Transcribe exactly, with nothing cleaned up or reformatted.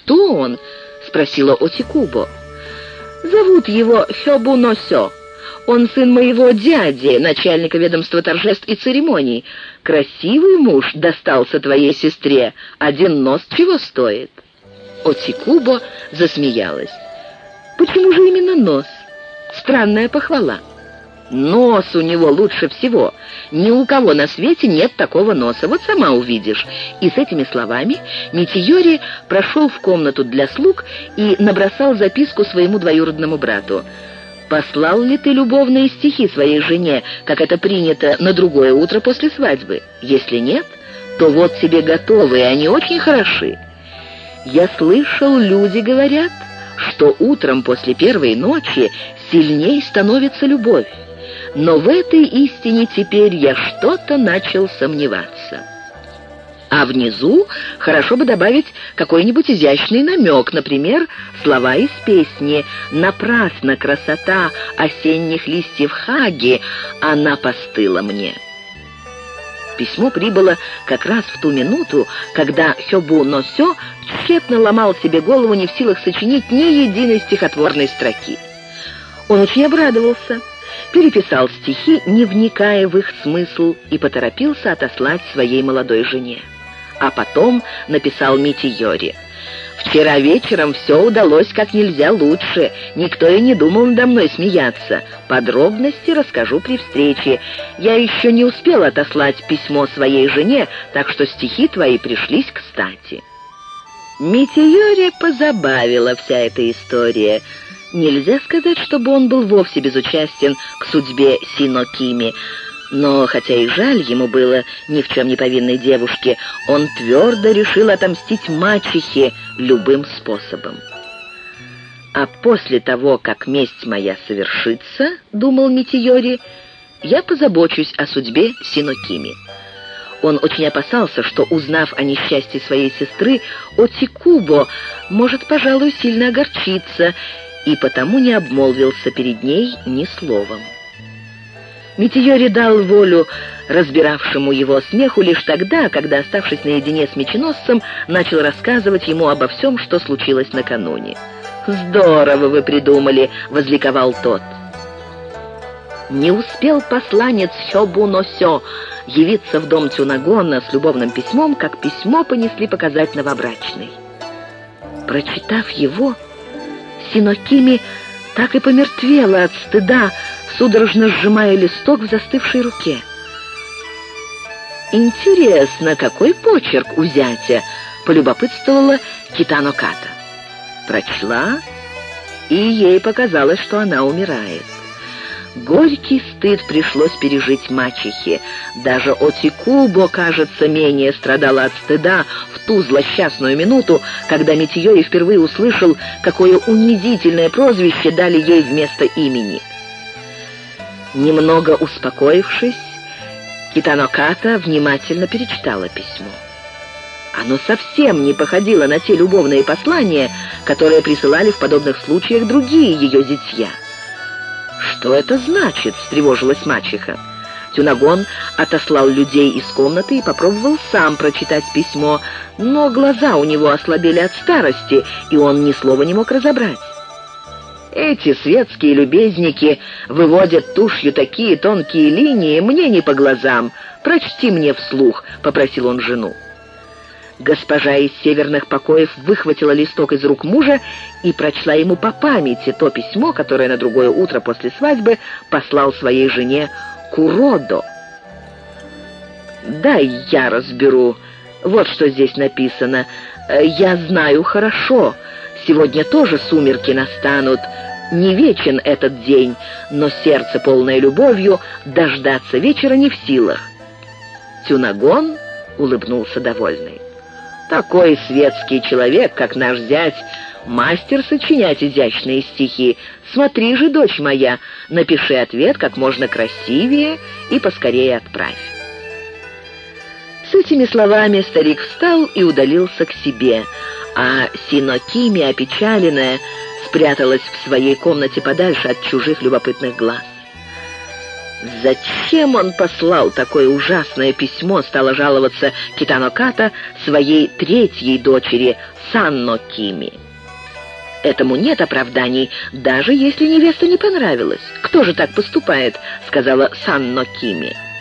кто он?» — спросила Отикубо. «Зовут его Хёбуносё. Он сын моего дяди, начальника ведомства торжеств и церемоний. Красивый муж достался твоей сестре, один нос чего стоит?» Отикубо засмеялась. «Почему же именно нос? Странная похвала. Нос у него лучше всего. Ни у кого на свете нет такого носа. Вот сама увидишь». И с этими словами Митиёри прошел в комнату для слуг и набросал записку своему двоюродному брату. «Послал ли ты любовные стихи своей жене, как это принято, на другое утро после свадьбы? Если нет, то вот тебе готовые, они очень хороши. Я слышал, люди говорят, что утром после первой ночи сильней становится любовь. Но в этой истине теперь я что-то начал сомневаться». А внизу хорошо бы добавить какой-нибудь изящный намек, например, слова из песни «Напрасно красота осенних листьев хаги, она постыла мне». Письмо прибыло как раз в ту минуту, когда Хёбуносё тщетно ломал себе голову, не в силах сочинить ни единой стихотворной строки. Он очень обрадовался, переписал стихи, не вникая в их смысл, и поторопился отослать своей молодой жене. А потом написал Митиёри: «Вчера вечером все удалось как нельзя лучше. Никто и не думал надо мной смеяться. Подробности расскажу при встрече. Я еще не успел отослать письмо своей жене, так что стихи твои пришлись кстати». Митиёри позабавила вся эта история. Нельзя сказать, чтобы он был вовсе безучастен к судьбе Синокими. Но, хотя и жаль ему было ни в чем не повинной девушке, он твердо решил отомстить мачехе любым способом. «А после того, как месть моя совершится, — думал Митиёри, — я позабочусь о судьбе Синокими». Он очень опасался, что, узнав о несчастье своей сестры, Отикубо может, пожалуй, сильно огорчиться, и потому не обмолвился перед ней ни словом. Митиёри дал волю разбиравшему его смеху лишь тогда, когда, оставшись наедине с меченосцем, начал рассказывать ему обо всем, что случилось накануне. «Здорово вы придумали!» — возликовал тот. Не успел посланец Хёбуносё явиться в дом Цюнагона с любовным письмом, как письмо понесли показать новобрачной. Прочитав его, Синокими так и помертвела от стыда, судорожно сжимая листок в застывшей руке. «Интересно, какой почерк у зятя?» — полюбопытствовала Китано Ката. Прочла, и ей показалось, что она умирает. Горький стыд пришлось пережить мачехе. Даже Отикубо, кажется, менее страдала от стыда в ту злосчастную минуту, когда Митиёри впервые услышал, какое унизительное прозвище дали ей вместо имени. Немного успокоившись, Китано Ката внимательно перечитала письмо. Оно совсем не походило на те любовные послания, которые присылали в подобных случаях другие ее зятья. «Что это значит?» — встревожилась мачеха. Цюнагон отослал людей из комнаты и попробовал сам прочитать письмо, но глаза у него ослабели от старости, и он ни слова не мог разобрать. «Эти светские любезники выводят тушью такие тонкие линии, мне не по глазам. Прочти мне вслух», — попросил он жену. Госпожа из северных покоев выхватила листок из рук мужа и прочла ему по памяти то письмо, которое на другое утро после свадьбы послал своей жене Куродо. «Дай я разберу. Вот что здесь написано. Я знаю хорошо. Сегодня тоже сумерки настанут. Не вечен этот день, но сердце, полное любовью, дождаться вечера не в силах». Цюнагон улыбнулся довольный. «Такой светский человек, как наш зять, мастер сочинять изящные стихи. Смотри же, дочь моя, напиши ответ как можно красивее и поскорее отправь». С этими словами старик встал и удалился к себе, а Синокими, опечаленная, спряталась в своей комнате подальше от чужих любопытных глаз. Зачем он послал такое ужасное письмо, стала жаловаться Китано Ката своей третьей дочери Санно Кими. Этому нет оправданий, даже если невеста не понравилась. Кто же так поступает, сказала Санно Кими.